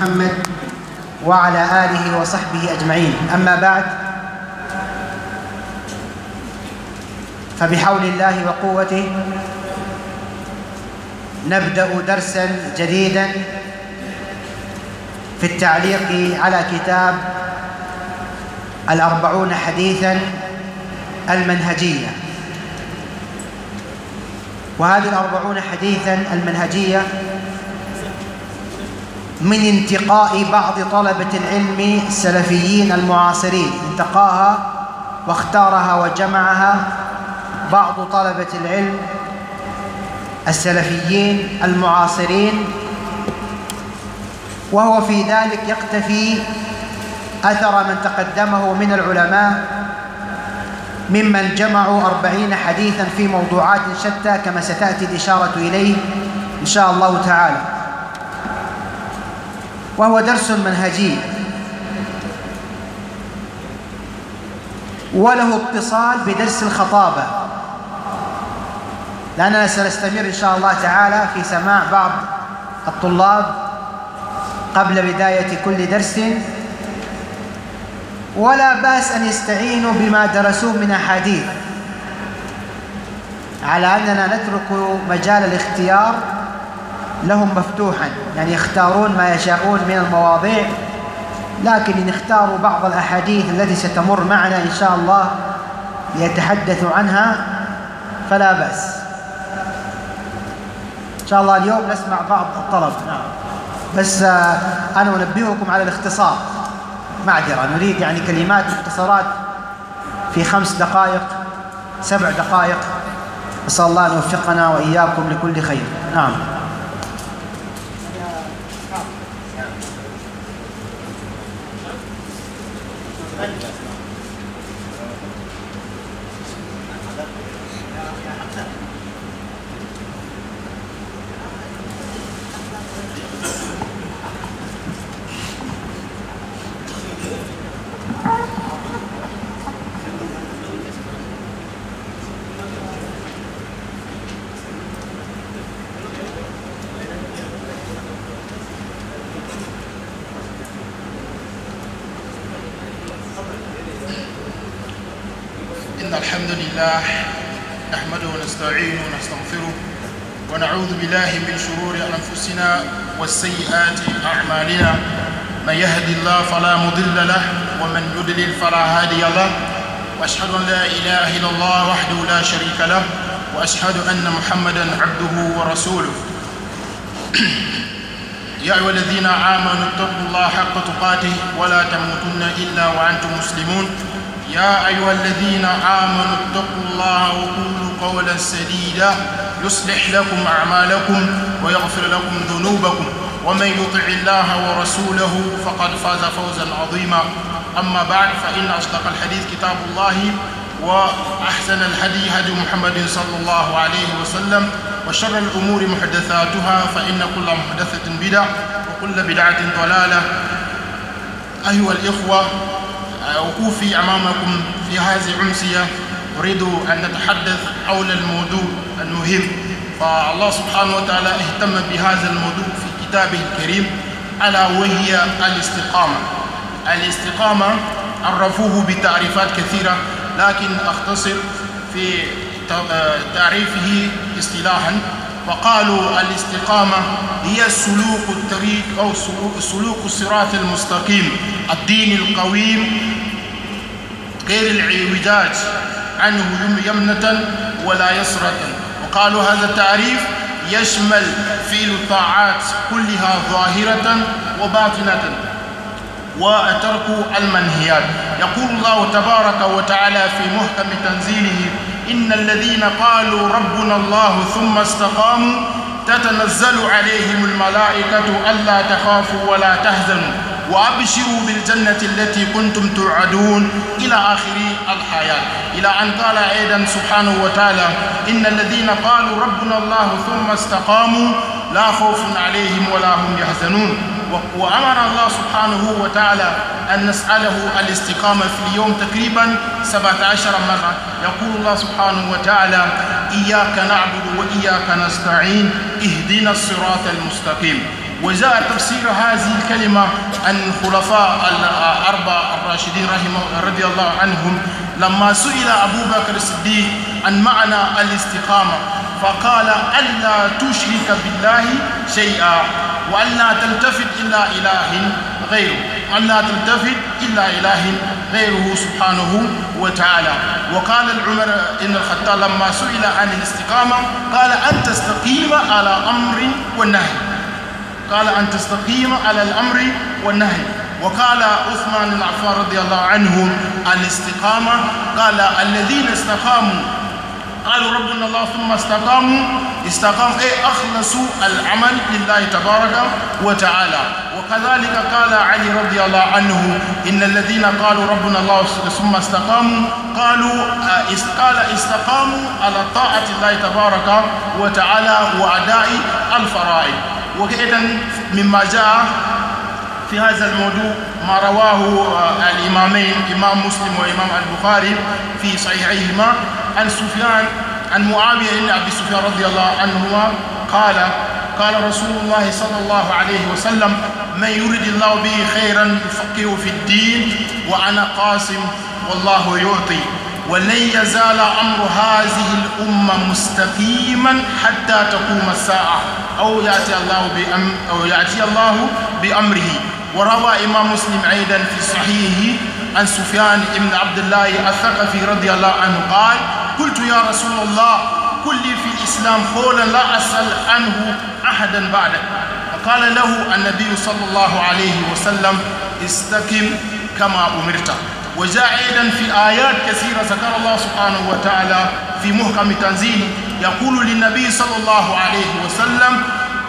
محمد وعلى آله وصحبه أجمعين. أما بعد، فبحول الله وقوته نبدأ درسا جديدا في التعليق على كتاب 40 حديثا المنهجية. وهذه 40 حديثا المنهجية من انتقاء بعض طلبة العلم السلفيين المعاصرين، انتقاها واختارها وجمعها بعض طلبة العلم السلفيين المعاصرين، وهو في ذلك يقتفي أثر من تقدمه من العلماء ممن جمعوا 40 حديثا في موضوعات شتى، كما ستأتي الإشارة إليه إن شاء الله تعالى. وهو درس منهجي وله اتصال بدرس الخطابة، لأننا سنستمر إن شاء الله تعالى في سماع بعض الطلاب قبل بداية كل درس، ولا بأس أن يستعينوا بما درسوه من أحاديث، على أننا نترك مجال الاختيار لهم مفتوحا، يعني يختارون ما يشاءون من المواضيع، لكن إن اختاروا بعض الأحاديث التي ستمر معنا إن شاء الله ليتحدثوا عنها فلا بأس. إن شاء الله اليوم نسمع بعض الطلب، بس أنا أنبهكم على الاختصار، معذرة، نريد يعني كلمات مختصرات في 5 دقائق 7 دقائق، أسأل الله أن يوفقنا وإياكم لكل خير. نعم. إن الحمد لله نحمده ونستعينه ونستغفره ونعوذ بالله من شرور أنفسنا والسيئات أعمالنا، من يهد الله فلا مضل له ومن يضلل فلا هادي له، وأشهد أن لا إله إلا الله وحده لا شريك له، وأشهد أن محمدا عبده ورسوله. يا أيها الذين آمنوا اتقوا الله حق تقاته ولا تموتن إلا وأنتم مسلمون. يا أيها الذين آمنوا اتقوا الله وقولوا قولا سديدا يصلح لكم أعمالكم ويغفر لكم ذنوبكم، ومن يطع الله ورسوله فقد فاز فوزا عظيما. أما بعد، فإن أصدق الحديث كتاب الله، وأحسن الهدي هدي محمد صلى الله عليه وسلم، وشر الأمور محدثاتها، فإن كل محدثة بدعة وكل بدعة ضلالة. أيها الإخوة، وقوفي أمامكم في هذه الأمسية أريد أن نتحدث حول الموضوع المهم، فالله سبحانه وتعالى اهتم بهذا الموضوع في كتابه الكريم، ألا وهي الاستقامة. الاستقامة عرفوه بتعريفات كثيرة، لكن أختصر في تعريفه اصطلاحا، وقالوا الاستقامة هي سلوك الطريق أو سلوك الصراط المستقيم الدين القويم غير العوجاج عنه يمنة ولا يسرة. وقالوا هذا التعريف يشمل فعل الطاعات كلها ظاهرة وباطنة وترك المنهيات. يقول الله تبارك وتعالى في محكم تنزيله: إن الذين قالوا ربنا الله ثم استقاموا تتنزل عليهم الملائكة ألا تخافوا ولا تحزنوا وأبشروا بالجنة التي كنتم توعدون، إلى آخر الآيات، إلى أن قال أيضا سبحانه وتعالى: إن الذين قالوا ربنا الله ثم استقاموا لا خوف عليهم ولا هم يحزنون. وأمر الله سبحانه وتعالى أن نسأله الاستقامة في اليوم تقريبا 17 مرة. يقول الله سبحانه وتعالى: إياك نعبد وإياك نستعين اهدنا الصراط المستقيم. وجاء تفسير هذه الكلمة عن الخلفاء الأربعة الراشدين رضي الله عنهم لما سئل أبو بكر الصديق عن معنى الاستقامة فقال ألا تشرك بالله شيئا وألا تلتفت إلا إله غيره سبحانه وتعالى. وقال العمر بن الخطاب لما سئل عن الاستقامة قال أن تستقيم على أمر والنهي. وقال عثمان بن عفان رضي الله عنه الاستقامة قال الذين استقاموا قالوا ربنا الله ثم استقاموا أخلصوا العمل لله تبارك وتعالى. وكذلك قال علي رضي الله عنه إن الذين قالوا ربنا الله ثم استقاموا قال استقاموا على طاعة الله تبارك وتعالى وأداء الفرائض. وإذا مما جاء في هذا الموضوع ما رواه الإمامين إمام مسلم وإمام البخاري في صحيحيهما عن معاوية بن أبي سفيان رضي الله عنهما قال رسول الله صلى الله عليه وسلم من يريد الله به خيرا يفقهه في الدين وأنا قاسم والله يعطي ولن يزال أمر هذه الأمة مستقيما حتى تقوم الساعة أو يأتي الله بأمره. وروى إمام مسلم أيضا في صحيحه عن سفيان بن عبد الله الثقفي رضي الله عنه قال قلت يا رسول الله قل لي في الإسلام قولا لا أسأل عنه أحدا بعدك فقال له النبي صلى الله عليه وسلم استقم كما أمرت. وجاء أيضا في آيات كثيرة ذكر الله سبحانه وتعالى في محكم تنزيله يقول للنبي صلى الله عليه وسلم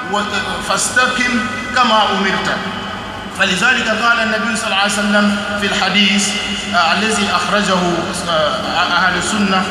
فاستقم كما أمرت. فلذلك قال النبي صلى الله عليه وسلم في الحديث الذي أخرجه أهل السنة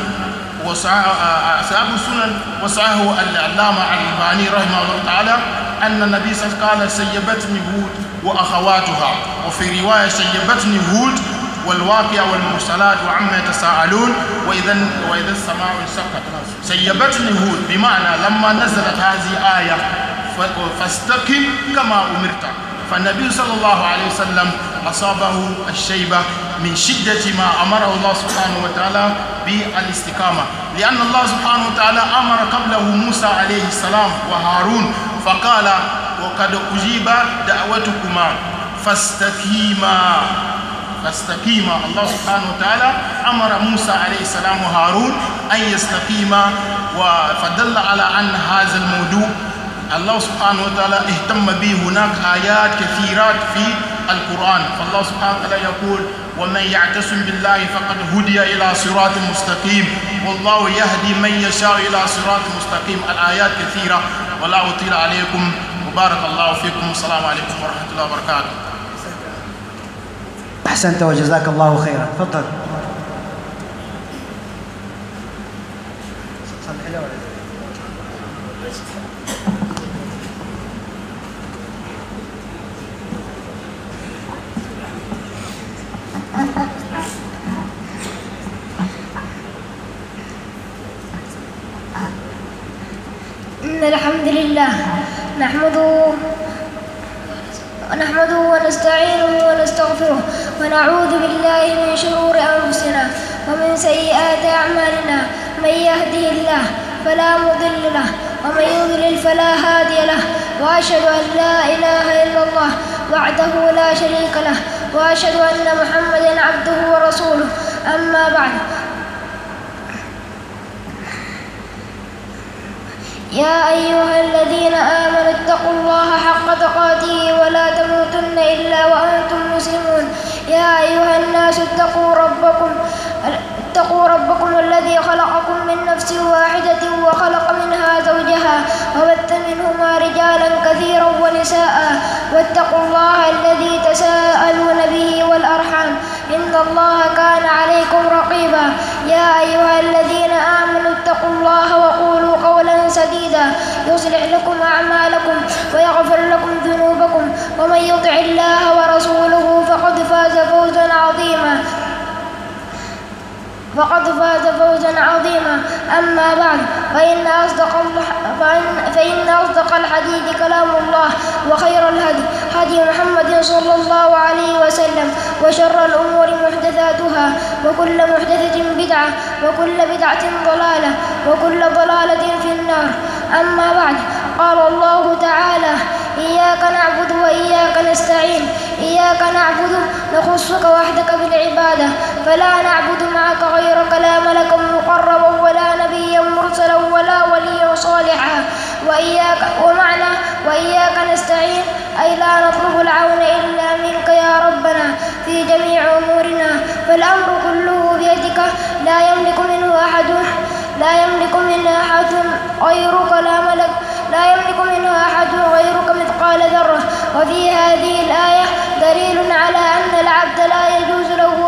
وأصحاب السنن وصححه العلامة الألباني رحمه الله تعالى أن النبي صلى الله عليه وسلم قال سيبتني هود وأخواتها. وفي رواية سيبتني هود والواقع والمرسلات وعما يتساءلون وإذا السماء انشقت. سيبتني هود بمعنى لما نزلت هذه الآية فاستقم كما أمرت. فالنبي صلى الله عليه وسلم أصابه الشيبة من شدة ما أمره الله سبحانه وتعالى بالاستقامة لأن الله سبحانه وتعالى أمر قبله موسى عليه السلام وهارون فقال وقد أجيب دعوتكما فاستقيما. الله سبحانه وتعالى أمر موسى عليه السلام وهارون أن يستقيما. فدل على أن هذا الموضوع الله سبحانه وتعالى اهتم به. هناك آيات كثيرات في القرآن فالله سبحانه وتعالى يقول ومن يعتصم بالله فقد هدي إلى صراط مستقيم والله يهدي من يشاء إلى صراط مستقيم. الآيات كثيرة ولا أطيل عليكم وبارك الله فيكم. السلام عليكم ورحمة الله وبركاته. أحسنت وجزاك الله خيرا. تفضل. إن الحمد لله نحمده ونستعينه ونستغفره ونعوذ بالله من شرور أنفسنا ومن سيئات أعمالنا. من يهده الله فلا مضل له ومن يضلل فلا هادي له. وأشهد أن لا إله إلا الله وحده لا شريك له وأشهد أن محمدًا عبده ورسوله. أما بعد يا أيها الذين آمنوا اتقوا الله حق تقاته ولا تموتن إلا وأنتم مسلمون. يا أيها الناس اتقوا ربكم الذي خلقكم من نفس واحدة وخلق منها زوجها وبث منهما رجالا كثيرا ونساء واتقوا الله الذي تساءلون به والأرحام إن الله كان عليكم رقيبا. يا أيها الذين آمنوا اتقوا الله وقولوا قولا سديدا يصلح لكم أعمالكم ويغفر لكم ذنوبكم ومن يطع الله ورسوله فقد فاز فوزا عظيما. أما بعد فإن أصدق الحديث كلام الله، وخير الهدي هدي محمد صلى الله عليه وسلم، وشر الأمور محدثاتها، وكل محدثة بدعة، وكل بدعة ضلالة، وكل ضلالة في النار. أما بعد، قال الله تعالى: إياك نعبد وإياك نستعين. إياك نعبد نخصك وحدك بالعبادة، فلا نعبد معك غيرك، لا ملكا مقربا ولا نبيا مرسلا ولا وليا صالحا. وإياك نستعين أي لا نطلب العون إلا منك يا ربنا في جميع أمورنا، فالأمر كله بيدك، لا يملك منه أحد غيرك، لا يملك منه أحد غيرك مثقال ذرة. وفي هذه الآية دليل على أن العبد لا يجوز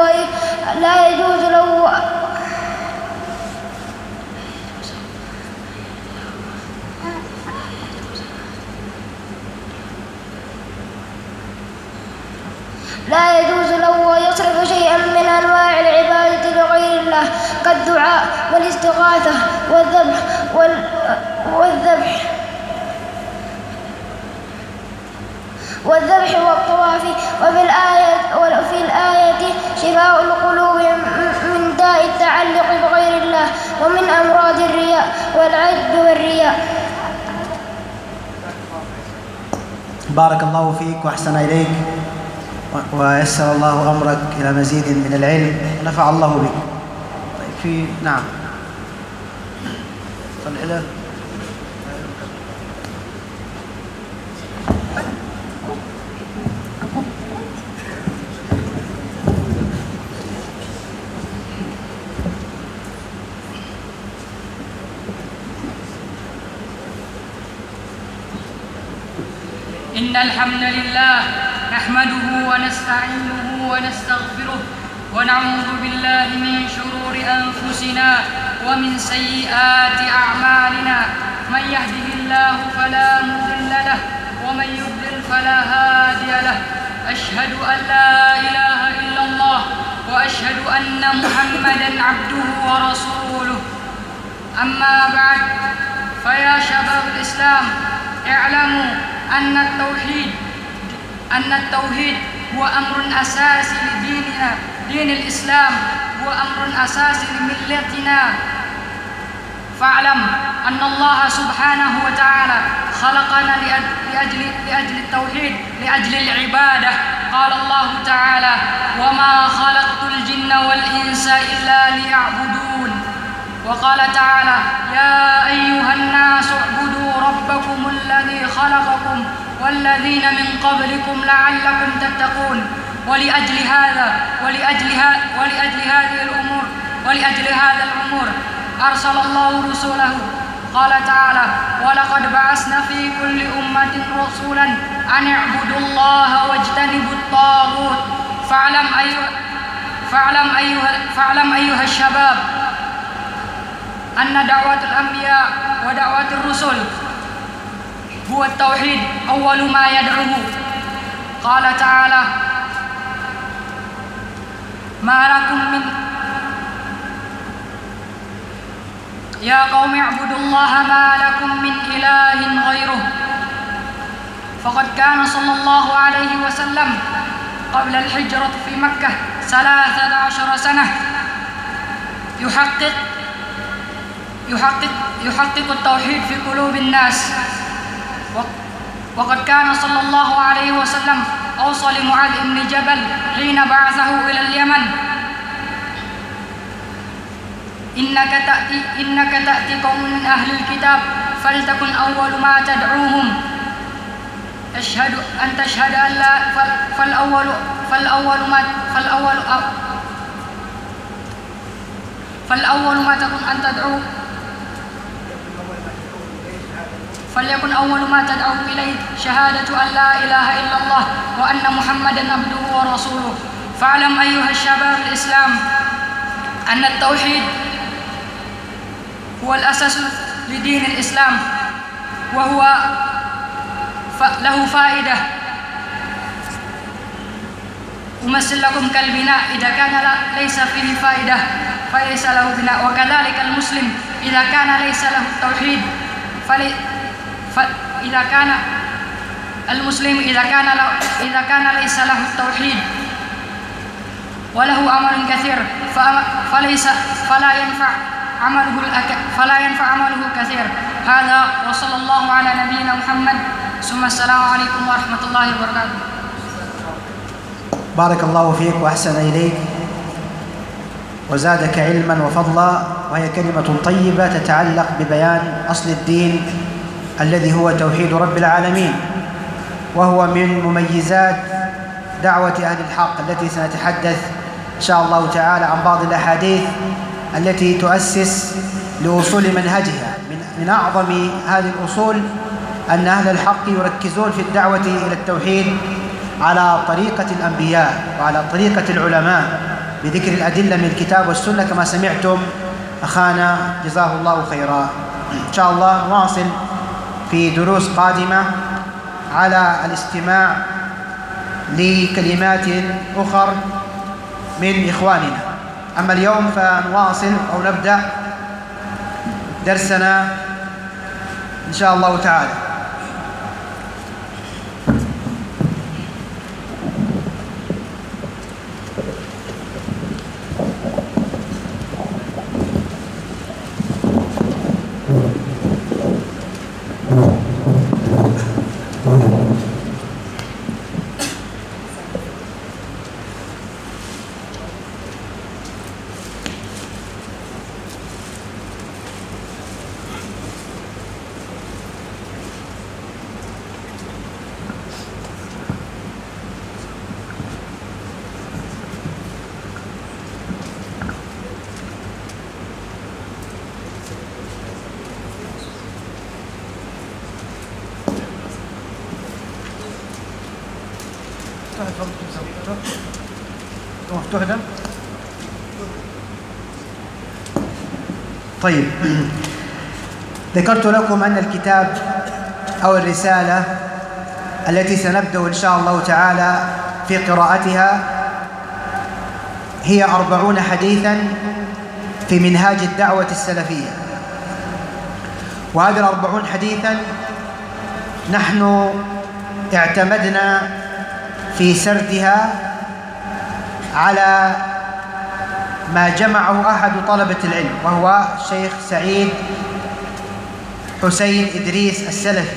له أن يصرف شيئا من أنواع العبادة لغير الله، كالدعاء والاستغاثة والذبح والطواف. وفي الآية شفاء القلوب من داء التعلق بغير الله، ومن أمراض الرياء والعجب والرياء. بارك الله فيك وأحسن إليك، ويسر الله أمرك إلى مزيد من العلم، ونفع الله بك. طيب، نعم، صل. إن الحمد لله نحمده ونستعينه ونستغفره، ونعوذ بالله من شرور أنفسنا ومن سيئات أعمالنا. من يهده الله فلا مضل له، ومن يضلل فلا هادي له. أشهد أن لا إله إلا الله، وأشهد أن محمدًا عبده ورسوله. أما بعد، فيا شباب الإسلام، اعلموا أن التوحيد هو أمر أساسي لديننا. دين الإسلام هو أمر أساسي لملتنا. فاعلم أن الله سبحانه وتعالى خلقنا لأجل التوحيد، لأجل العبادة. قال الله تعالى: وما خلقت الجن والإنس إلا ليعبدون. وقال تعالى: يا أيها الناس اعبدوا ربكم الذي خلقكم والذين من قبلكم لعلكم تتقون. ولأجل هذا الأمور أرسل الله رسوله. قال تعالى: ولقد بعثنا في كل أمة رسولا أن اعبدوا الله واجتنبوا الطاغوت. فاعلم أيها الشباب أن دعوة الأنبياء ودعوة الرسل هو التوحيد أول ما يدعوه. قال تعالى: يا قوم اعبدوا الله ما لكم من إله غيره. فقد كان صلى الله عليه وسلم قبل الهجرة في مكة 13 سنة يحقق التوحيد في قلوب الناس. وقد كان صلى الله عليه وسلم أوصى لمعاذ بن جبل حين بعثه إلى اليمن: إنك تأتي قوم من أهل الكتاب فلتكن أول ما تدعوهم أن تشهد أن لا فالأول ما تكن أن تدعو فليكن أول ما تدعو إليه شهادة أن لا إله إلا الله وأن محمدًا عبده ورسوله. فاعلم أيها الشباب الإسلام أن التوحيد هو الأساس لدين الإسلام، وهو له فائدة أمثل لكم كالبناء، إذا كان ليس فيه فائدة فليس له بناء. وكذلك المسلم إذا كان ليس له التوحيد إذا كان المسلم إذا كان ليس له التوحيد وله أمل كثير فلا ينفع عمله كثير. هذا وصلى الله على نبينا محمد، ثم السلام عليكم ورحمة الله وبركاته. بارك الله فيك وأحسن إليك وزادك علما وفضلا، وهي كلمة طيبة تتعلق ببيان أصل الدين الذي هو توحيد رب العالمين، وهو من مميزات دعوة أهل الحق التي سنتحدث إن شاء الله تعالى عن بعض الأحاديث التي تؤسس لأصول منهجها. من أعظم هذه الأصول أن أهل الحق يركزون في الدعوة إلى التوحيد على طريقة الأنبياء وعلى طريقة العلماء بذكر الأدلة من الكتاب والسنة كما سمعتم أخانا جزاه الله خيرا. إن شاء الله نواصل في دروس قادمة على الاستماع لكلمات أخر من إخواننا. أما اليوم فنواصل أو نبدأ درسنا إن شاء الله تعالى. طيب، ذكرت لكم أن الكتاب أو الرسالة التي سنبدأ إن شاء الله تعالى في قراءتها هي 40 حديثا في منهاج الدعوة السلفية. وهذه 40 حديثا نحن اعتمدنا في سردها على ما جمعه أحد طلبة العلم، وهو الشيخ سعيد حسين إدريس السلفي،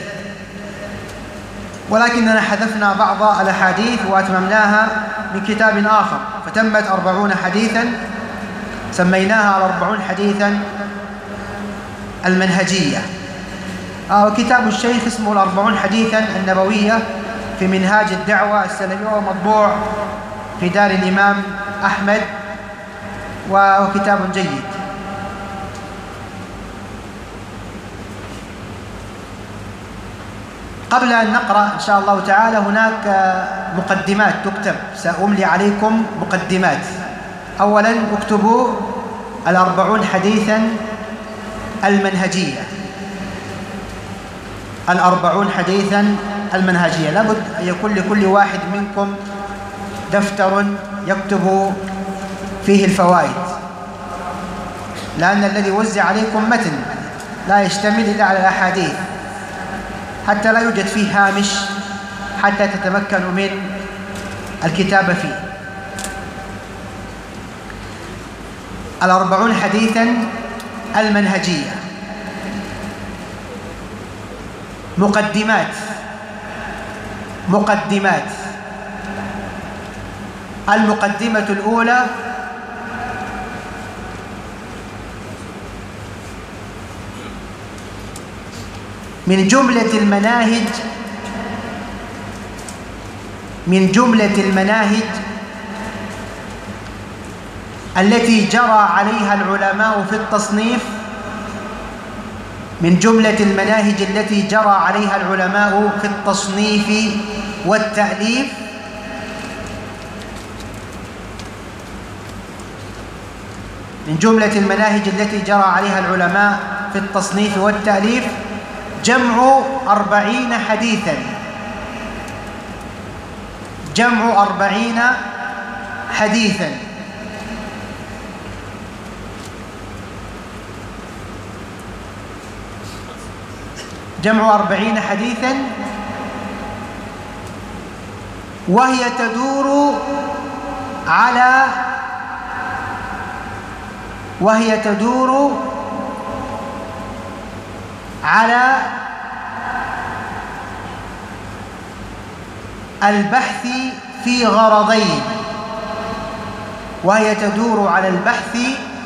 ولكننا حذفنا بعض الأحاديث وأتممناها من كتاب آخر، فتمت 40 حديثا سميناها 40 حديثا المنهجية. وكتاب الشيخ اسمه 40 حديثا النبوية في منهاج الدعوة السلفية، وهو مطبوع في دار الإمام أحمد، وهو كتاب جيد. قبل أن نقرأ إن شاء الله تعالى هناك مقدمات تكتب، سأملي عليكم مقدمات. أولا اكتبوا 40 حديثا المنهجية، 40 حديثا المنهجية. لابد أن يكون لكل واحد منكم دفتر يكتب فيه الفوائد، لأن الذي وزع عليكم متن لا يشتمل إلا على الأحاديث، حتى لا يوجد فيه هامش حتى تتمكنوا من الكتابة فيه. 40 حديثا المنهجية. مقدمات. المقدمة الأولى: من جملة المناهج التي جرى عليها العلماء في التصنيف، من جملة المناهج التي جرى عليها العلماء في التصنيف والتأليف من جملة المناهج التي جرى عليها العلماء في التصنيف والتأليف جمع 40 حديثا، جمع 40 حديثا. جمع 40 حديثا، وهي تدور على البحث في غرضين، وهي تدور على البحث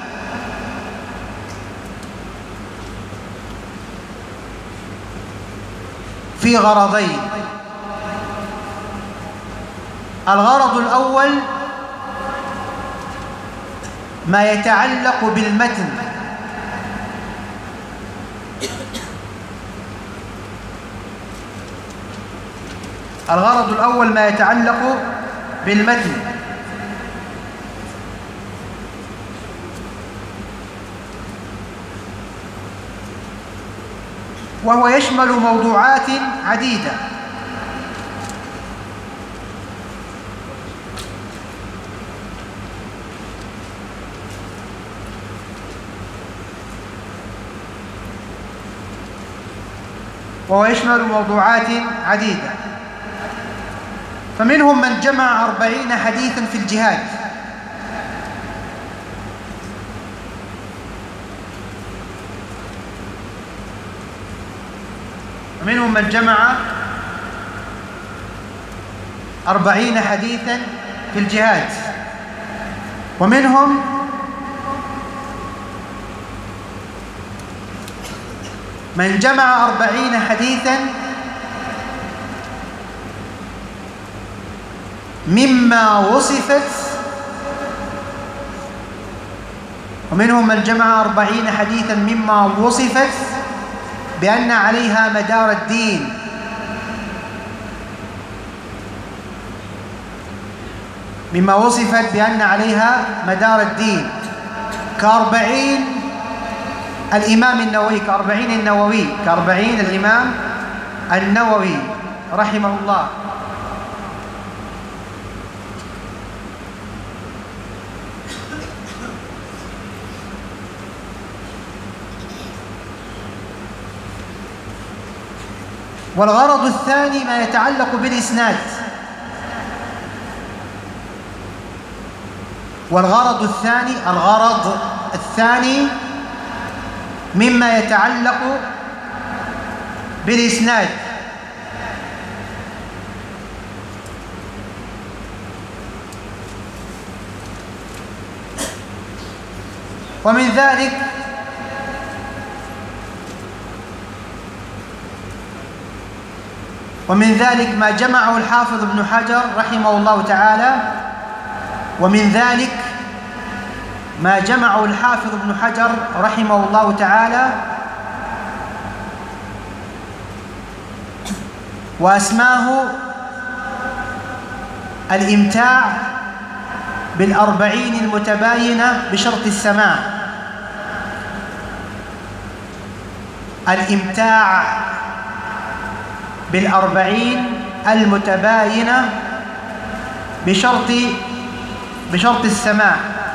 في غرضين. الغرض الأول ما يتعلق بالمتن، الغرض الأول ما يتعلق بالمتن، وهو يشمل موضوعات عديدة. فمنهم من جمع 40 حديثا في الجهاد، ومنهم من جمع 40 حديثا في الجهاد، ومنهم من جمع 40 حديثا مما وصفت، ومنهم من جمع 40 حديثا مما وصفت بأن عليها مدار الدين، مما وصفت بأن عليها مدار الدين، ك40 الإمام النووي، كأربعين الإمام النووي رحمه الله. والغرض الثاني ما يتعلق بالإسناد، الغرض الثاني مما يتعلق بالإسناد، ومن ذلك ما جمعه الحافظ ابن حجر رحمه الله تعالى، ومن ذلك ما جمعه الحافظ ابن حجر رحمه الله تعالى وأسماه الإمتاع بال40 المتباينة بشرط السماع، الإمتاع بال40 المتباينة بشرط السماع.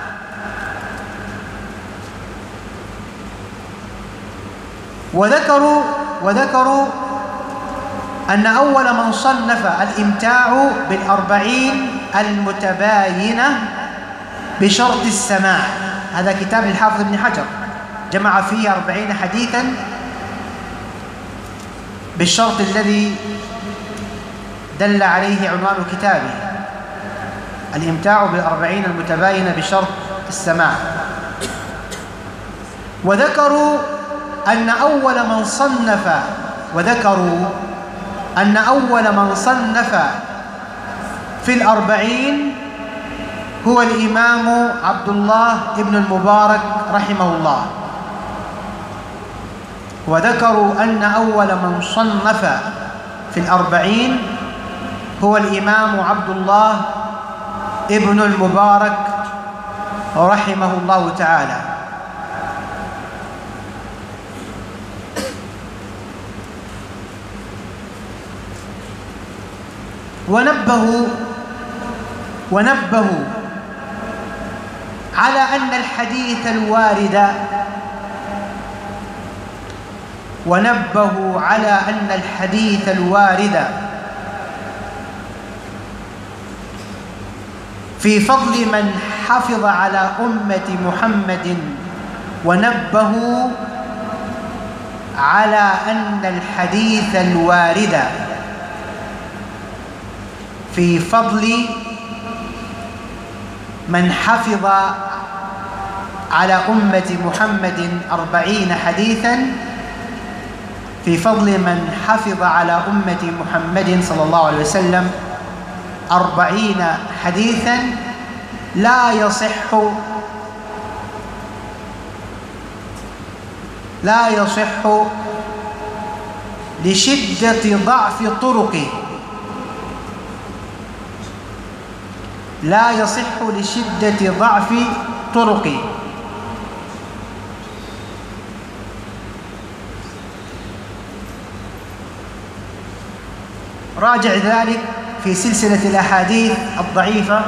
وذكروا أن أول من صنف الإمتاع بال40 المتباينة بشرط السماع، هذا كتاب للحافظ ابن حجر جمع فيه 40 حديثا بالشرط الذي دل عليه عنوان كتابه، الإمتاع بال40 المتباينة بشرط السماع. وذكروا أن أول من صنف في ال40 هو الإمام عبد الله ابن المبارك رحمه الله. وذكروا أن أول من صنف في ال40 هو الإمام عبد الله ابن المبارك رحمه الله تعالى. ونبهوا على أن الحديث الوارد ونبهوا على أن الحديث الوارد في فضل من حفظ على أمة محمد، ونبهوا على أن الحديث الوارد في فضل من حفظ على أمة محمد 40 حديثا، في فضل من حفظ على أمة محمد صلى الله عليه وسلم 40 حديثا لا يصح لشدة ضعف طرقه، لا يصح لشدة ضعف طرقه. راجع ذلك في سلسلة الأحاديث الضعيفة،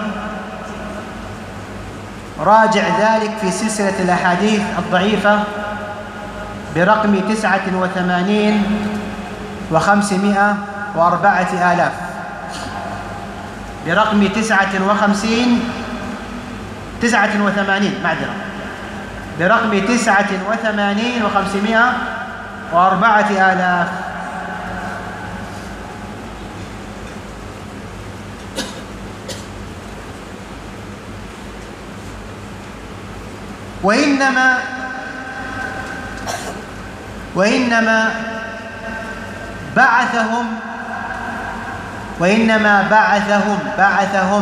راجع ذلك في سلسلة الأحاديث الضعيفة برقم 89 و504 آلاف، برقم 89 معذرة، برقم 89 و504 آلاف. وإنما بعثهم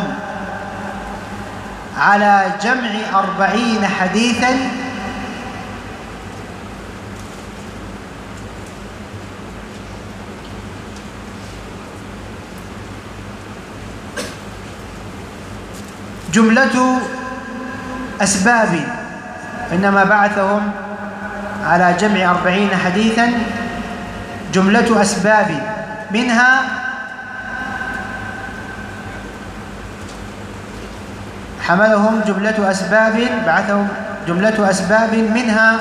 على جمع 40 حديثا جملة أسباب، إنما بعثهم على جمع 40 حديثا جملة أسباب، منها حملهم جملة أسباب، بعثهم جملة أسباب، منها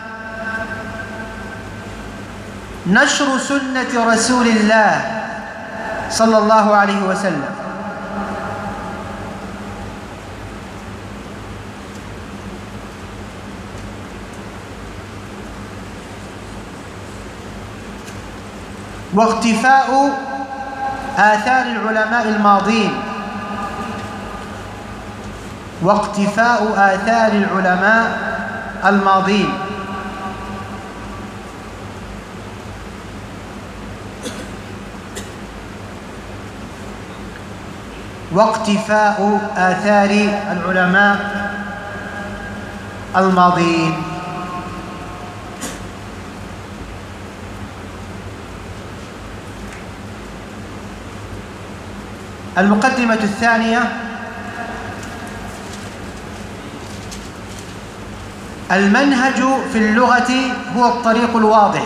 نشر سنة رسول الله صلى الله عليه وسلم، واقتفاء آثار العلماء الماضين، واقتفاء آثار العلماء الماضين، واقتفاء آثار العلماء الماضين. المقدمة الثانية: المنهج في اللغة هو الطريق الواضح.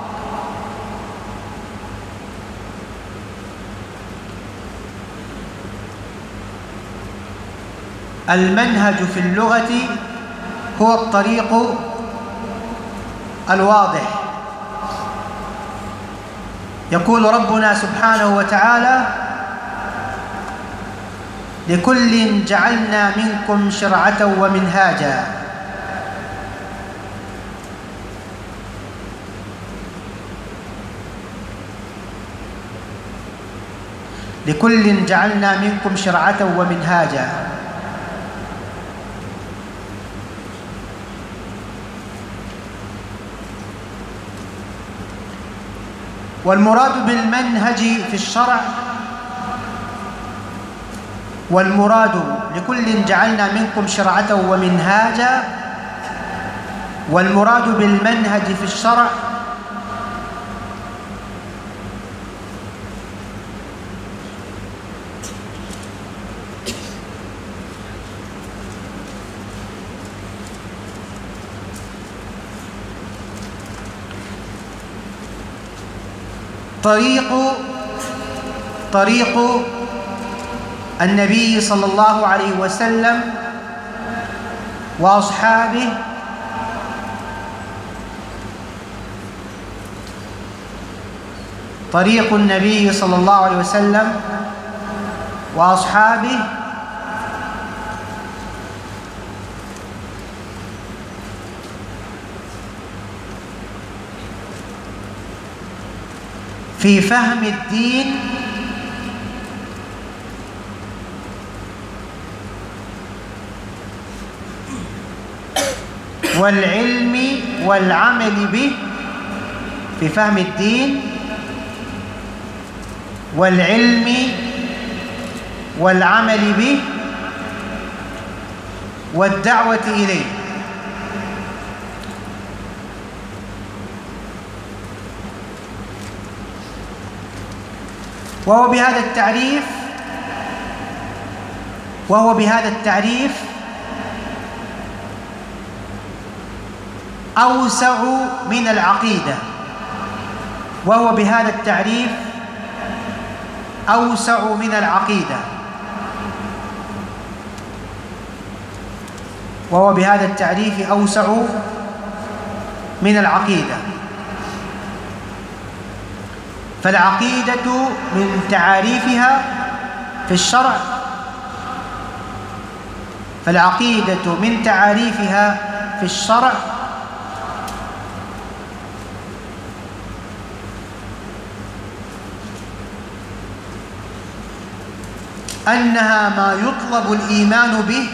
المنهج في اللغة هو الطريق الواضح. يقول ربنا سبحانه وتعالى: لكل جعلنا منكم شرعة ومنهاجا. لكل جعلنا منكم شرعة ومنهاجا. والمراد بالمنهج في الشرع، والمراد لكل جعلنا منكم شرعة ومنهاجا، والمراد بالمنهج في الشرع طريق النبي صلى الله عليه وسلم وأصحابه طريق النبي صلى الله عليه وسلم وأصحابه في فهم الدين والعلم والعمل به، في فهم الدين والعلم والعمل به والدعوة إليه. وهو بهذا التعريف أوسع من العقيدة، وهو بهذا التعريف أوسع من العقيدة، وهو بهذا التعريف أوسع من العقيدة. فالعقيدة من تعاريفها في الشرع، فالعقيدة من تعاريفها في الشرع أنها ما يطلب الإيمان به.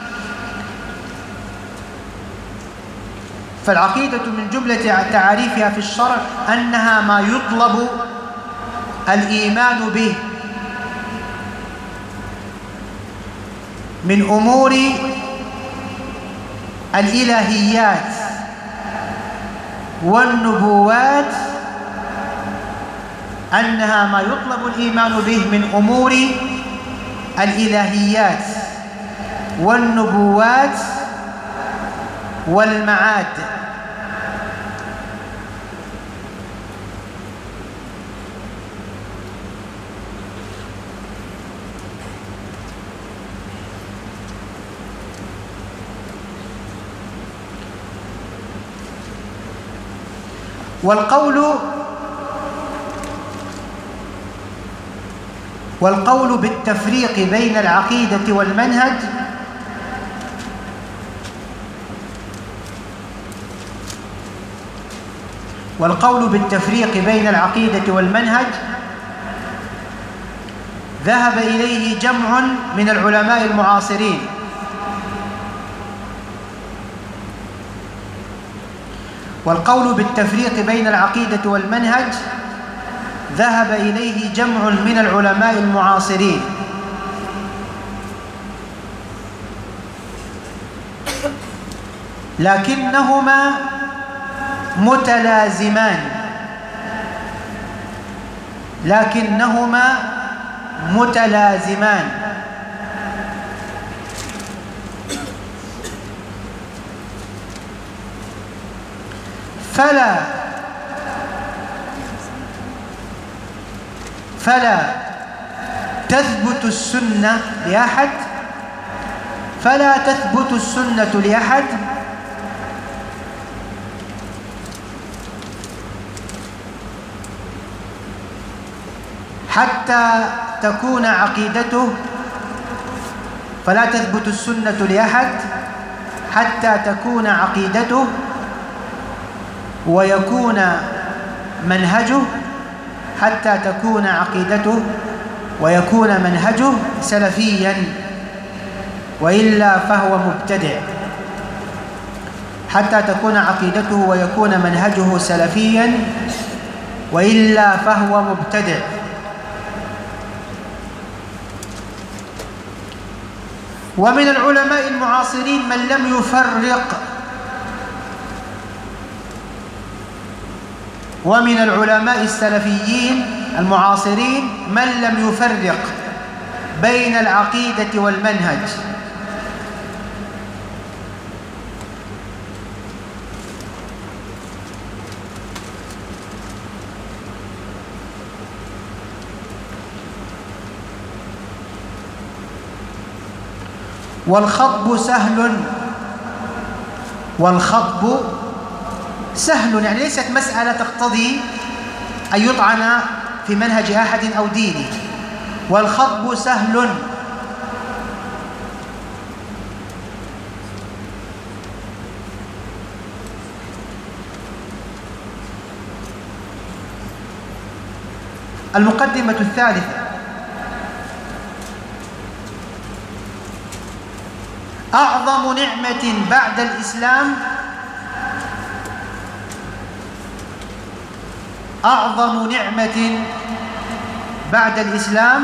فالعقيدة من جملة تعاريفها في الشرع أنها ما يطلب الإيمان به من أمور الإلهيات والنبوات، أنها ما يطلب الإيمان به من أمور الإلهيات والنبوات والمعاد. والقول بالتفريق بين العقيدة والمنهج ذهب إليه جمع من العلماء المعاصرين، والقول بالتفريق بين العقيدة والمنهج ذهب إليه جمع من العلماء المعاصرين، لكنهما متلازمان، فلا تثبت السنة لأحد حتى تكون عقيدته، ويكون منهجه سلفيا، وإلا فهو مبتدع. حتى تكون عقيدته ويكون منهجه سلفيا، وإلا فهو مبتدع. ومن العلماء المعاصرين من لم يفرق، ومن العلماء السلفيين المعاصرين من لم يفرق بين العقيدة والمنهج. والخطب سهل، يعني ليست مسألة تقتضي أن يطعن في منهج أحد أو دينه، والخطب سهل. المقدمة الثالثة: أعظم نعمة بعد الإسلام أعظم نعمة بعد الإسلام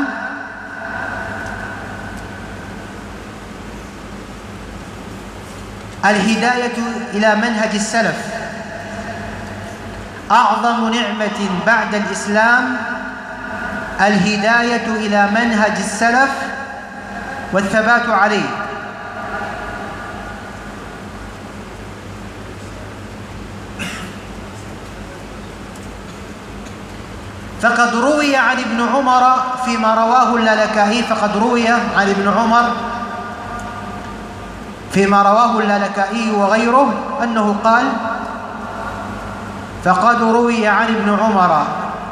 الهداية إلى منهج السلف. أعظم نعمة بعد الإسلام الهداية إلى منهج السلف والثبات عليه. فقد روي عن ابن عمر فيما رواه اللالكائي وغيره أنه قال: فقد روي عن ابن عمر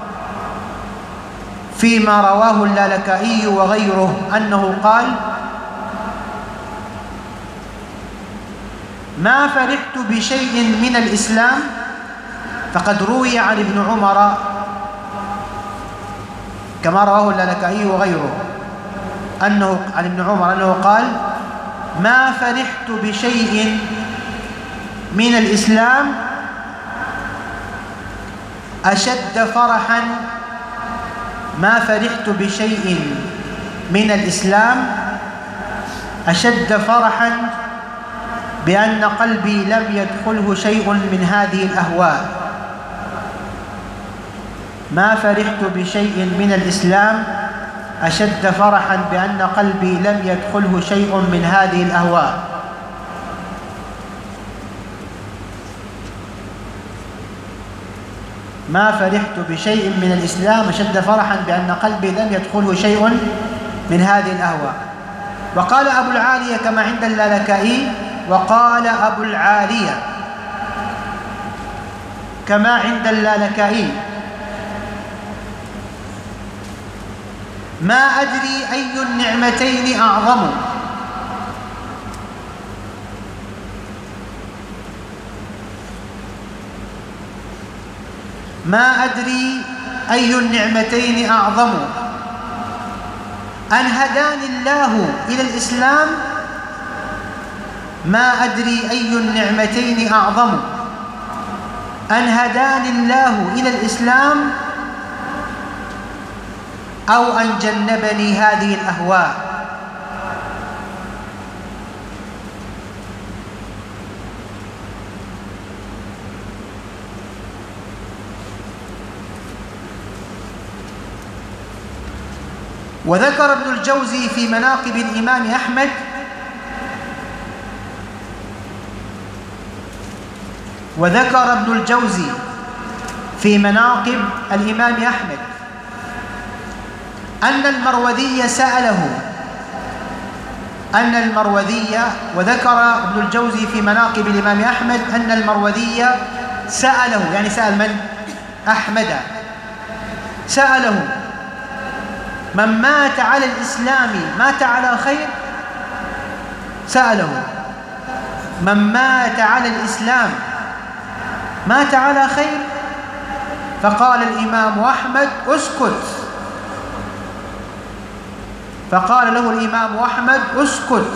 فيما رواه اللالكائي وغيره أنه قال: ما فرحت بشيء من الإسلام. فقد روي عن ابن عمر كما رواه اللالكائي وغيره عن ابن عمر أنه قال: ما فرحت بشيء من الإسلام أشد فرحا ما فرحت بشيء من الإسلام أشد فرحا بأن قلبي لم يدخله شيء من هذه الأهواء. ما فرحت بشيء من الإسلام أشد فرحا بأن قلبي لم يدخله شيء من هذه الأهواء. ما فرحت بشيء من الإسلام أشد فرحا بأن قلبي لم يدخله شيء من هذه الأهواء. وقال أبو العالية كما عند اللالكائي، وقال أبو العالية كما عند اللالكائي: ما أدري أي النعمتين أعظم. ما أدري أي النعمتين أعظم أن هداني الله إلى الإسلام. ما أدري أي النعمتين أعظم أن هداني الله إلى الإسلام أو أن جنبني هذه الأهواء. وذكر ابن الجوزي في مناقب الإمام أحمد أن المروذي سأله وذكر ابن الجوزي في مناقب الإمام أحمد أن المروذي سأله، يعني سأل من؟ أحمد. سأله: من مات على الإسلام مات على خير؟ سأله: من مات على الإسلام مات على خير؟ فقال الإمام أحمد: اسكت. فقال له الإمام أحمد: اسكت.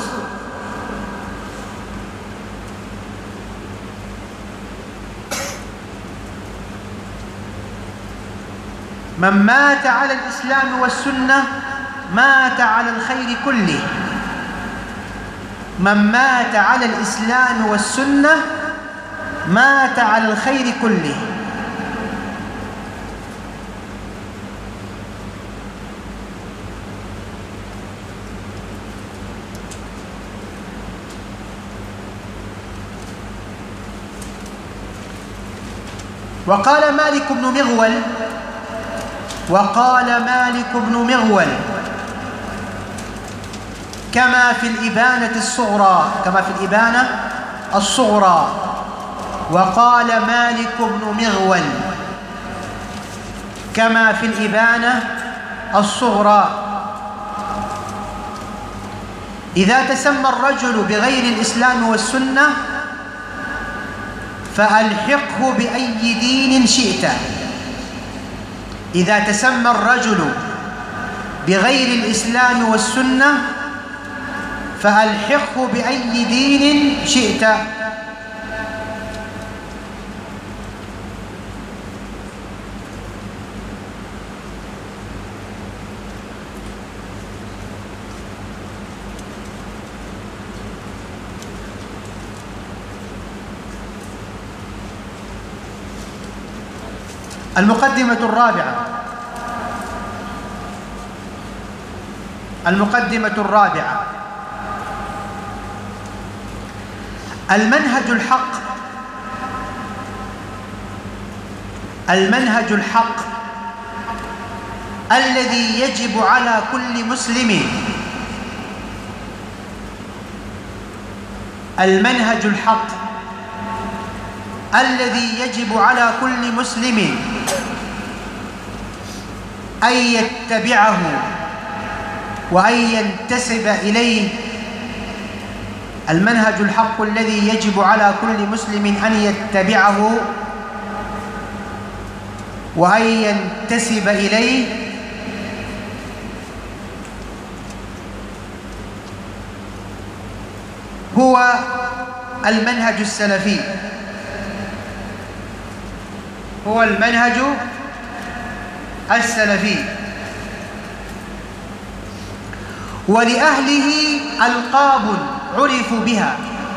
من مات على الإسلام والسنة مات على الخير كله. من مات على الإسلام والسنة مات على الخير كله. وقال مالك بن مغول كما في الإبانة الصغرى وقال مالك بن مغول كما في الإبانة الصغرى. إذا تسمى الرجل بغير الإسلام والسنة فألحقه بأي دين شئت. إذا تسمى الرجل بغير الإسلام والسنة فألحقه بأي دين شئت. المقدمة الرابعة. المقدمة الرابعة: المنهج الحق. المنهج الحق الذي يجب على كل مسلم. المنهج الحق الذي يجب على كل مسلم أن يتبعه وأن ينتسب إليه. المنهج الحق الذي يجب على كل مسلم أن يتبعه وأن ينتسب إليه هو المنهج السلفي. هو المنهج السلفي. ولأهله ألقاب عرفوا بها.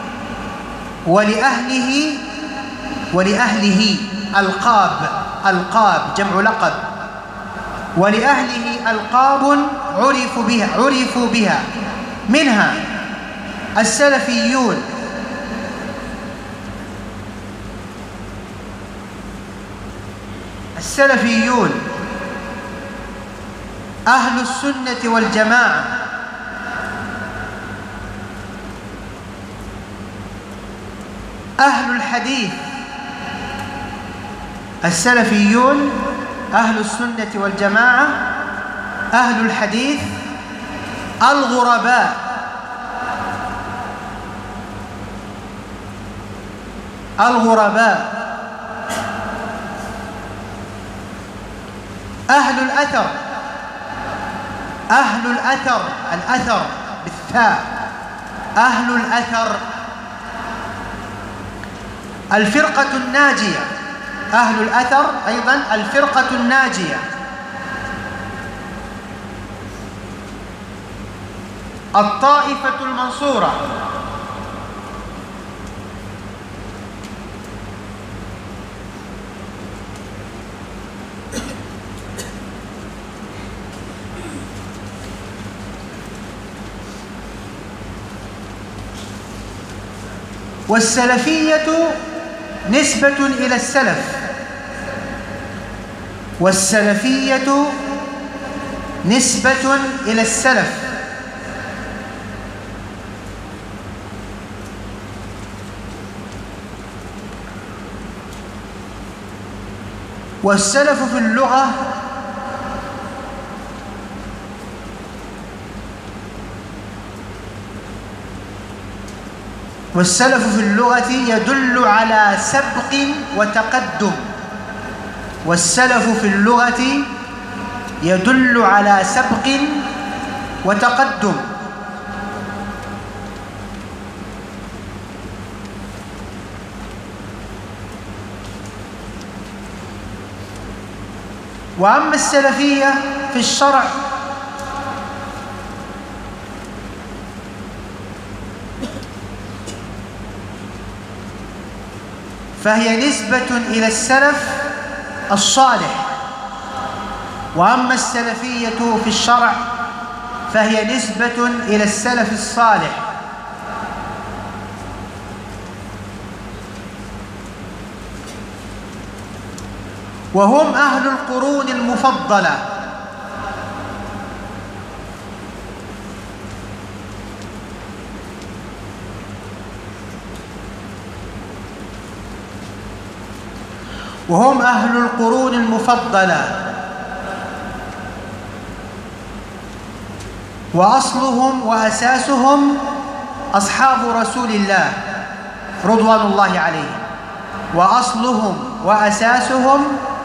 ولأهله ألقاب جمع لقب. ولأهله ألقاب عرفوا بها منها السلفيون. السلفيون أهل السنة والجماعة. أهل الحديث. السلفيون أهل السنة والجماعة أهل الحديث الغرباء. الغرباء أهل الأثر. أهل الأثر الأثر بالثاء أهل الأثر. الفرقة الناجية. أهل الأثر أيضا الفرقة الناجية. الطائفة المنصورة. والسلفية نسبة إلى السلف. والسلفية نسبة إلى السلف. والسلف في اللغة يدل على سبق وتقدم. والسلف في اللغة يدل على سبق وتقدم. وأما السلفية في الشرع فهي نسبة إلى السلف الصالح. وأما السلفية في الشرع فهي نسبة إلى السلف الصالح. وهم أهل القرون المفضلة. وهم أهل القرون المفضلة وأصلهم وأساسهم أصحاب رسول الله رضوان الله عليهم. وأصلهم وأساسهم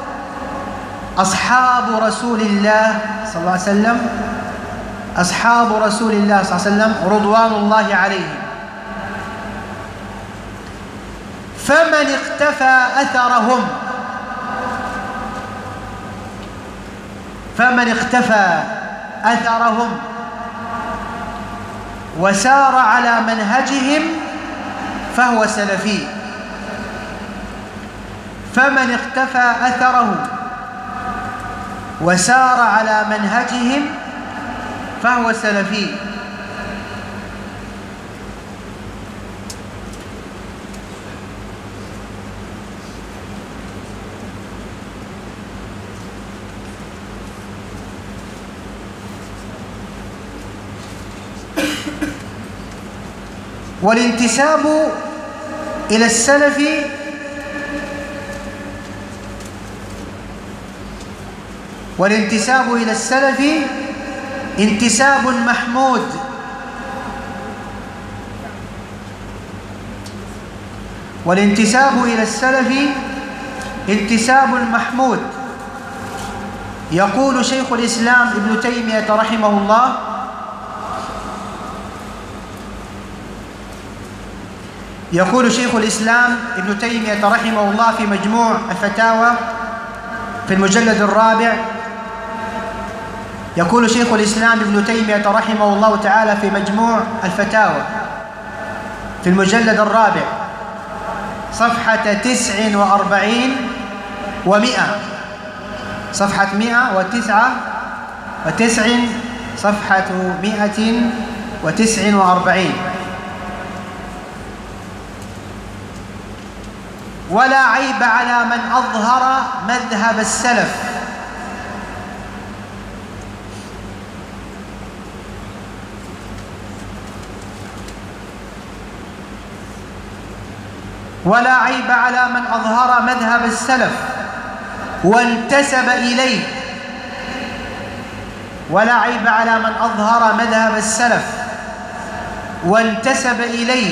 أصحاب رسول الله صلى الله عليه وسلم، أصحاب رسول الله صلى الله عليه وسلم رضوان الله عليهم. فمن اقتفى أثرهم، فمن اقتفى أثرهم وسار على منهجهم فهو سلفي. فمن اقتفى أثرهم وسار على منهجهم فهو سلفي. والانتساب إلى السلف والانتساب إلى السلف انتساب محمود، والانتساب إلى السلف انتساب محمود. يقول شيخ الإسلام ابن تيمية رحمه الله: يقول شيخ الإسلام ابن تيمية رحمه الله في مجموع الفتاوى في المجلد الرابع، يقول شيخ الإسلام ابن تيمية رحمه الله تعالى في مجموع الفتاوى في المجلد الرابع صفحة 49 و100، صفحة 109 صفحة 149: ولا عيب على من أظهر مذهب السلف ولا عيب على من أظهر مذهب السلف وانتسب إليه، ولا عيب على من أظهر مذهب السلف وانتسب إليه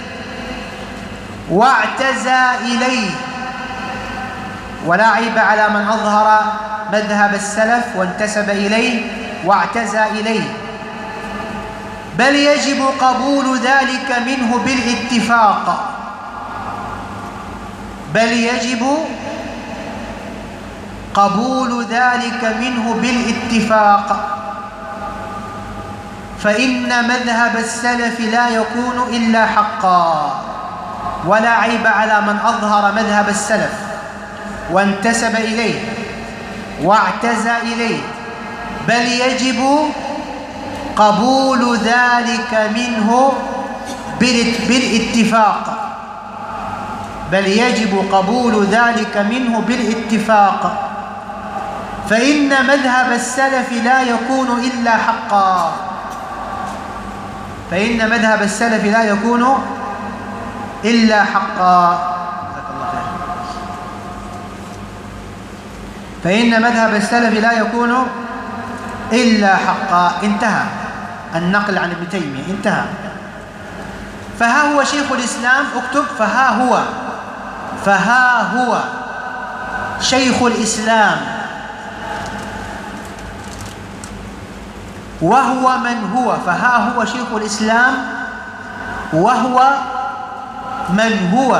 واعتزى إليه. ولا عيب على من أظهر مذهب السلف وانتسب إليه واعتزى إليه، بل يجب قبول ذلك منه بالاتفاق، بل يجب قبول ذلك منه بالاتفاق، فإن مذهب السلف لا يكون إلا حقا. ولا عيب على من أظهر مذهب السلف وانتسب إليه واعتزى إليه، بل يجب قبول ذلك منه بالاتفاق، بل يجب قبول ذلك منه بالاتفاق، فإن مذهب السلف لا يكون إلا حقا، فإن مذهب السلف لا يكون إلا حقا. جزاك الله خير. فإن مذهب السلف لا يكون إلا حقا. انتهى النقل عن ابن تيمية، انتهى. فها هو شيخ الإسلام، اكتب فها هو شيخ الإسلام وهو من هو، فها هو شيخ الإسلام وهو من هو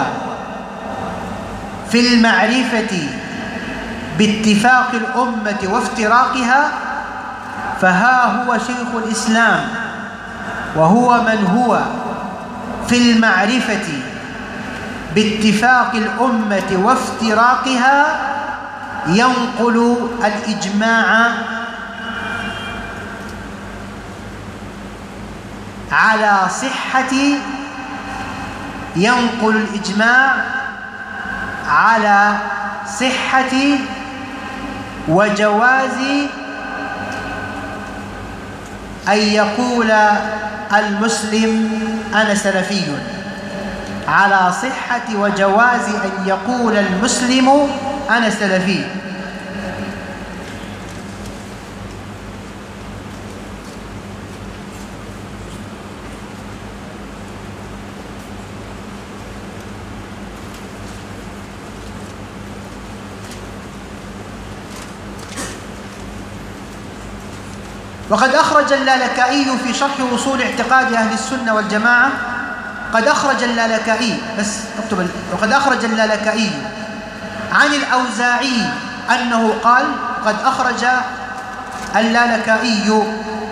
في المعرفة باتفاق الأمة وافتراقها، فها هو شيخ الإسلام وهو من هو في المعرفة باتفاق الأمة وافتراقها ينقل الإجماع على صحة، ينقل الإجماع على صحة وجواز أن يقول المسلم أنا سلفي، على صحة وجواز أن يقول المسلم أنا سلفي. وقد أخرج اللالكائي في شرح أصول اعتقاد أهل السنة والجماعة، قد أخرج اللالكائي، بس اكتب، وقد أخرج اللالكائي عن الأوزاعي أنه قال، قد أخرج اللالكائي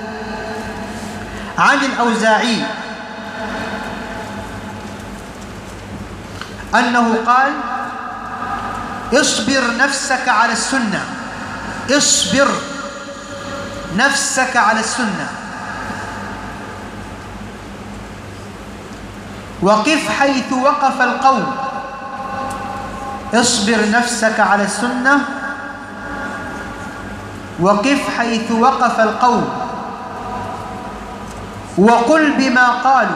عن الأوزاعي أنه قال: اصبر نفسك على السنة، اصبر نفسك على السنة، وقف حيث وقف القوم. اصبر نفسك على السنة وقف حيث وقف القوم، وقل بما قالوا.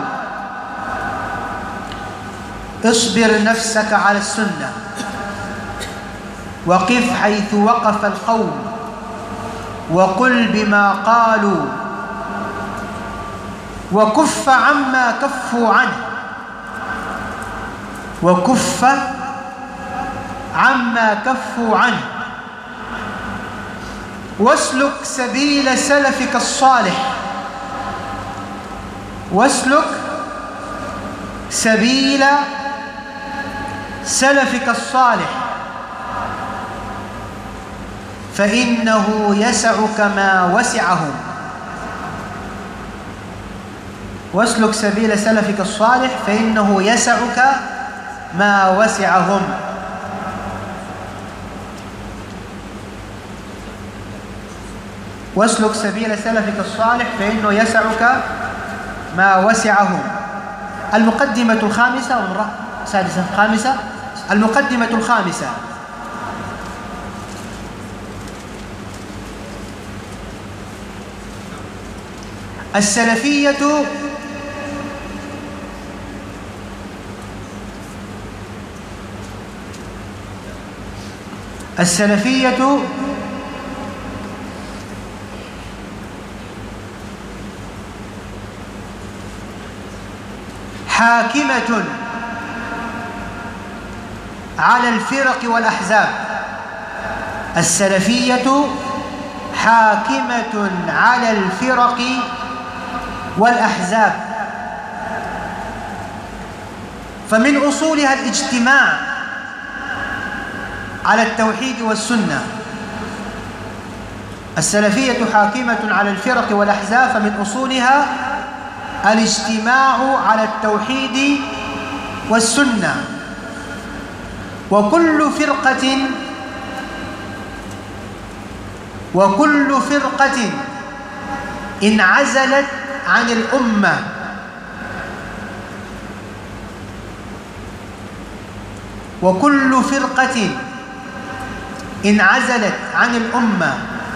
اصبر نفسك على السنة وقف حيث وقف القوم، وقل بما قالوا، وكف عما كفوا عنه، وكف عما كفوا عنه، واسلك سبيل سلفك الصالح، واسلك سبيل سلفك الصالح، فإنه يسعك ما وسعهم. واسلك سبيل سلفك الصالح فإنه يسعك ما وسعهم. واسلك سبيل سلفك الصالح فإنه يسعك ما وسعهم. المقدمة الخامسة سادسة خامسة. المقدمة الخامسة: السلفية حاكمة على الفرق والأحزاب. السلفية حاكمة على الفرق والأحزاب، فمن أصولها الاجتماع على التوحيد والسنة. السلفية حاكمة على الفرق والأحزاب، فمن أصولها الاجتماع على التوحيد والسنة. وكل فرقة انعزلت عن الأمة وكل فرقة انعزلت عن الأمة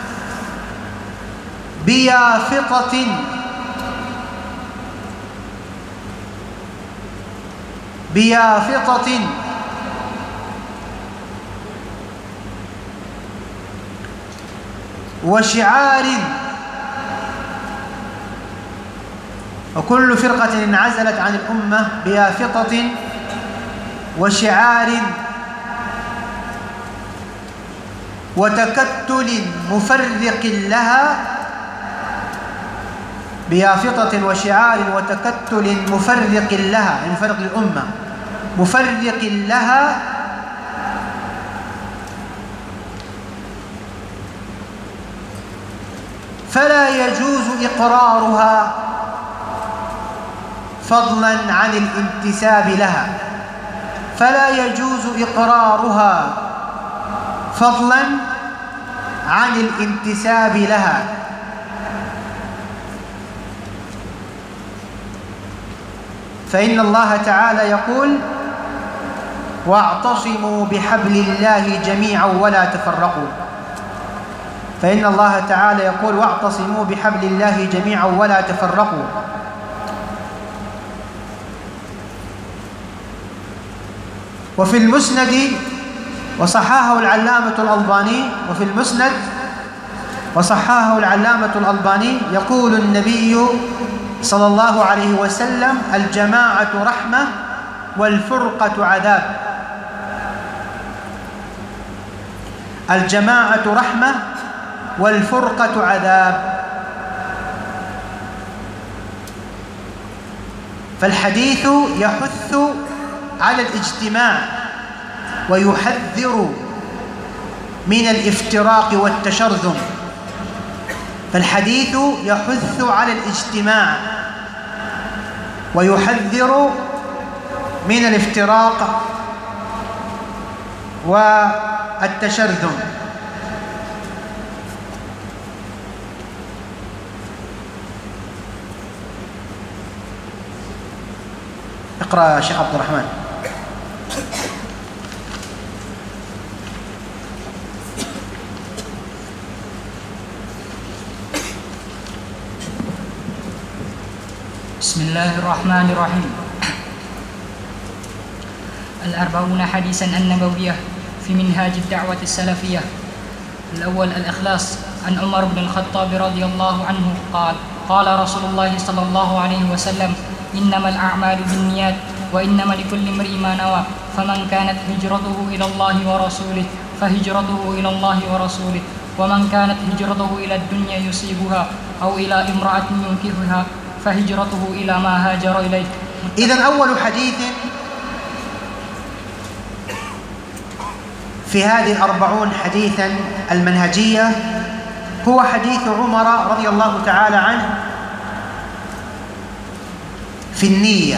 بيافطة وشعار. وكل فرقة انعزلت عن الأمة بيافطة وشعار وتكتل مفرق لها، بيافطة وشعار وتكتل مفرق لها، يعني مفرق للأمة، مفرق لها، فلا يجوز إقرارها فضلا عن الانتساب لها. فلا يجوز إقرارها فضلا عن الانتساب لها. فإن الله تعالى يقول: واعتصموا بحبل الله جميعا ولا تفرقوا. فإن الله تعالى يقول: واعتصموا بحبل الله جميعا ولا تفرقوا. وفي المسند وصححه العلامة الألباني، وفي المسند وصححه العلامة الألباني يقول النبي صلى الله عليه وسلم: الجماعة رحمة والفرقة عذاب. الجماعة رحمة والفرقة عذاب. فالحديث يحث على الاجتماع ويحذر من الافتراق والتشرذم. فالحديث يحث على الاجتماع ويحذر من الافتراق والتشرذم. اقرأ يا شيخ عبد الرحمن. بسم الله الرحمن الرحيم. 40 حديثا النبوية في منهاج الدعوة السلفية. الأول الإخلاص. عن عمر بن الخطاب رضي الله عنه قال: قال رسول الله صلى الله عليه وسلم: إنما الأعمال بالنيات وإنما لكل امرئ ما نوى، فمن كانت هجرته إلى الله ورسوله فهجرته إلى الله ورسوله، ومن كانت هجرته إلى الدنيا يصيبها أو إلى امرأة ينكحها فهجرته إلى ما هاجر إليه. إذن أول حديث في هذه 40 حديثا المنهجية هو حديث عمر رضي الله تعالى عنه في النية.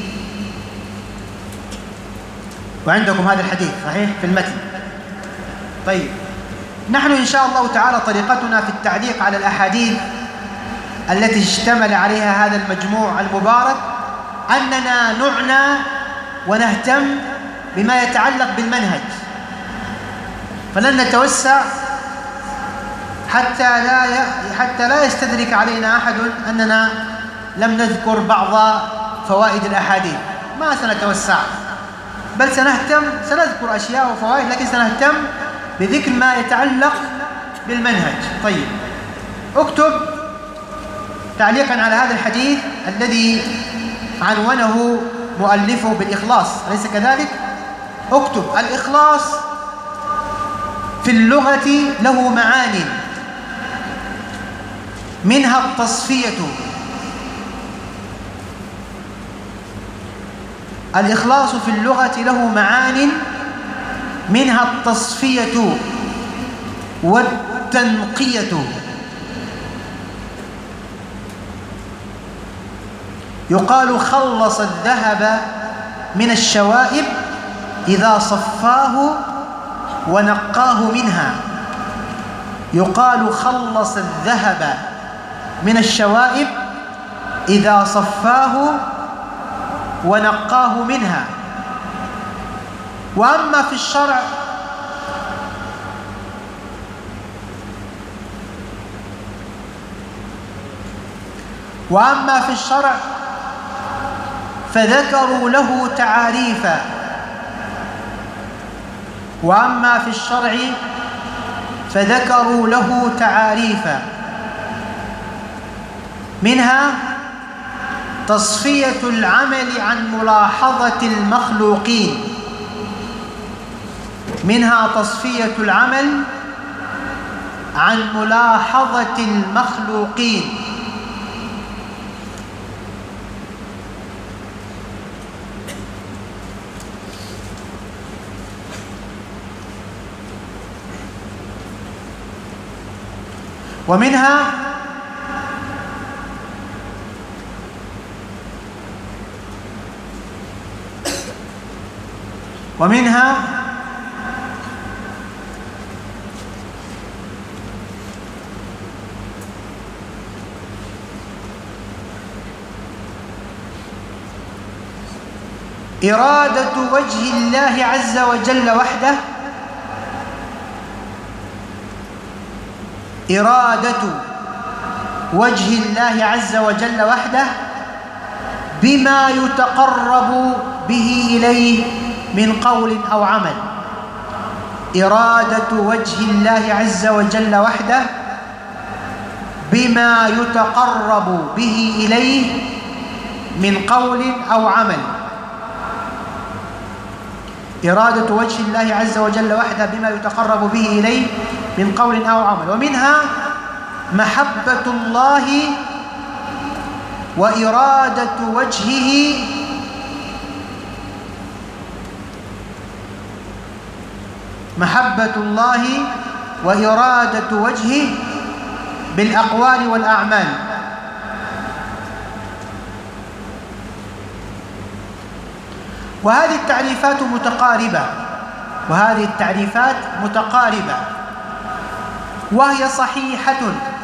وعندكم هذا الحديث صحيح في المتن. طيب، نحن إن شاء الله تعالى طريقتنا في التعليق على الأحاديث التي اشتمل عليها هذا المجموع المبارك أننا نعنى ونهتم بما يتعلق بالمنهج، فلن نتوسع حتى لا يستدرك علينا أحد أننا لم نذكر بعض فوائد الأحاديث. ما سنتوسع، بل سنذكر أشياء وفوائد، لكن سنهتم بذكر ما يتعلق بالمنهج. طيب، اكتب تعليقا على هذا الحديث الذي عنونه مؤلفه بالإخلاص، أليس كذلك؟ اكتب: الإخلاص في اللغة له معاني، منها التصفية. الإخلاص في اللغة له معان، منها التصفية والتنقية. يقال خلص الذهب من الشوائب إذا صفاه ونقاه منها. يقال خلص الذهب من الشوائب إذا صفاه ونقاه منها. وأما في الشرع فذكروا له تعاريفا. وأما في الشرع فذكروا له تعاريفا، منها تصفية العمل عن ملاحظة المخلوقين. منها تصفية العمل عن ملاحظة المخلوقين. ومنها إرادة وجه الله عز وجل وحده. إرادة وجه الله عز وجل وحده بما يتقرب به إليه من قول أو عمل. إرادة وجه الله عز وجل وحده بما يتقرب به إليه من قول أو عمل. إرادة وجه الله عز وجل وحده بما يتقرب به إليه من قول أو عمل. ومنها محبة الله وإرادة وجهه محبة الله وإرادة وجهه بالأقوال والأعمال. وهذه التعريفات متقاربة وهي صحيحة،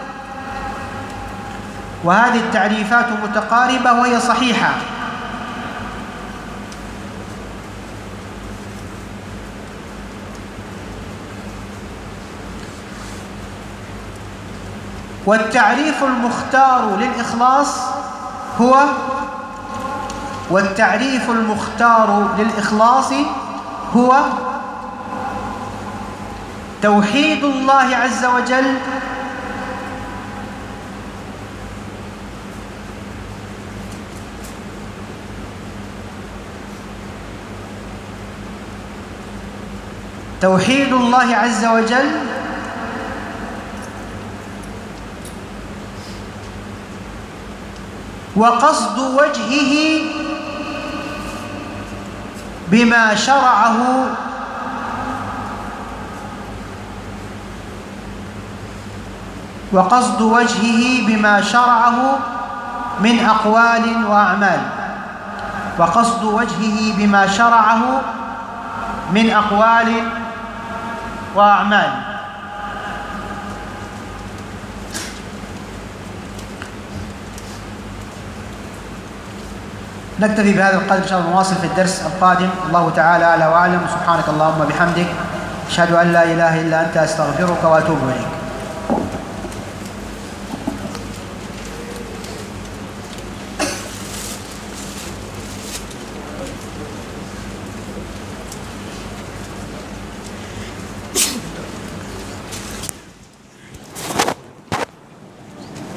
وهذه التعريفات متقاربة وهي صحيحة. والتعريف المختار للإخلاص هو توحيد الله عز وجل وقصد وجهه بما شرعه من أقوال وأعمال. نكتفي بهذا القدر إن شاء الله، نواصل في الدرس القادم. الله تعالى أعلى وأعلم. سبحانك اللهم وبحمدك، أشهد أن لا إله إلا أنت، أستغفرك وأتوب إليك.